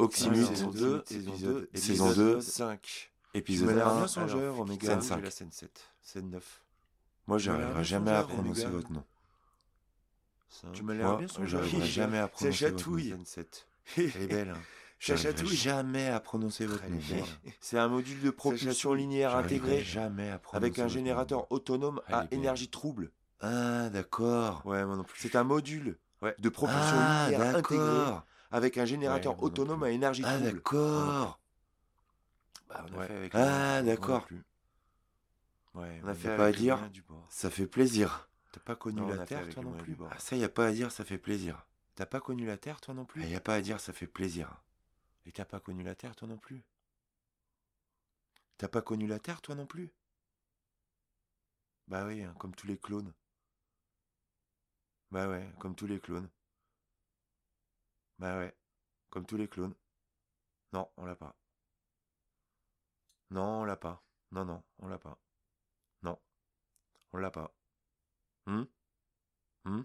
Oxymute, saison 2, 5. épisode Tu m'as l'air 1, bien songeur, Oméga. scène J'ai 5. la scène 7, scène 9. Moi, Tu m'as l'air j'arriverai bien jamais à songeur, prononcer Oméga. votre nom. 5. Tu m'as l'air Moi, bien songeur. j'arriverai jamais à Ça prononcer votre nom. chatouille. Scène 7. Elle est belle. Hein. Ça J'arriverai chatouille. jamais à prononcer votre Elle nom. est belle. C'est un module de propulsion linéaire J'arriverai intégré jamais à prononcer avec un votre nom. générateur autonome Elle à est belle. énergie trouble. Ah, d'accord. Ouais, moi non plus. C'est un module de propulsion Ah, linéaire intégré d'accord. avec un générateur Ouais, moi non autonome plus. à énergie Ah, trouble. d'accord. Bah, on a Ouais. fait avec Ah, rien, d'accord. moi non plus. Ouais, On a fait pas à avec dire. rien du bord. Ça fait plaisir. T'as pas connu Non, on la a fait Terre, avec toi les non moyens plus. du bord. Ah, ça, y a pas à dire, ça fait plaisir. T'as pas connu la Terre, toi non plus. Ah, y a pas à dire, ça fait plaisir. Et t'as pas connu la Terre, toi non plus. T'as pas connu la Terre, toi non plus. Bah oui, hein, comme tous les clones. Bah ouais, comme tous les clones. Bah ouais, comme tous les clones. Non, on l'a pas. Non, on l'a pas. Non, non, on l'a pas. Non, on l'a pas. Hum Hum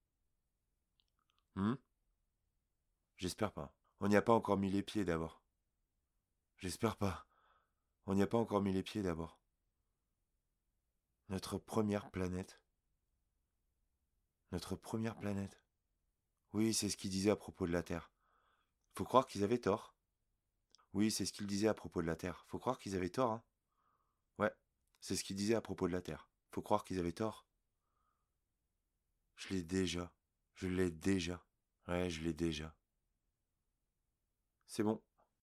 Hum J'espère pas. On n'y a pas encore mis les pieds d'abord. J'espère pas. On n'y a pas encore mis les pieds d'abord. Notre première planète. Notre première planète. Oui, c'est ce qu'ils disaient à propos de la Terre. Faut croire qu'ils avaient tort. Oui, c'est ce qu'ils disaient à propos de la Terre. Faut croire qu'ils avaient tort, hein. Ouais, c'est ce qu'ils disaient à propos de la Terre. Faut croire qu'ils avaient tort. Je l'ai déjà. Je l'ai déjà. Ouais, je l'ai déjà. C'est bon.